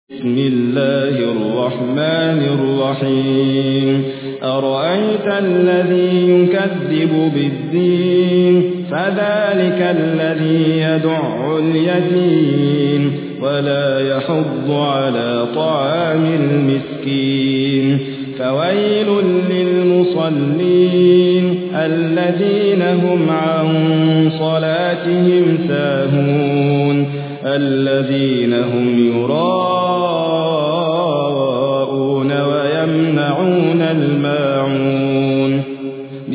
بسم الله الرحمن الرحيم أرأيت الذي يكذب بالدين فذلك الذي يدع اليتيم ولا يحض على طعام المسكين فويل للمصلين الذين هم عن صلاتهم ساهون الذين هم يراءون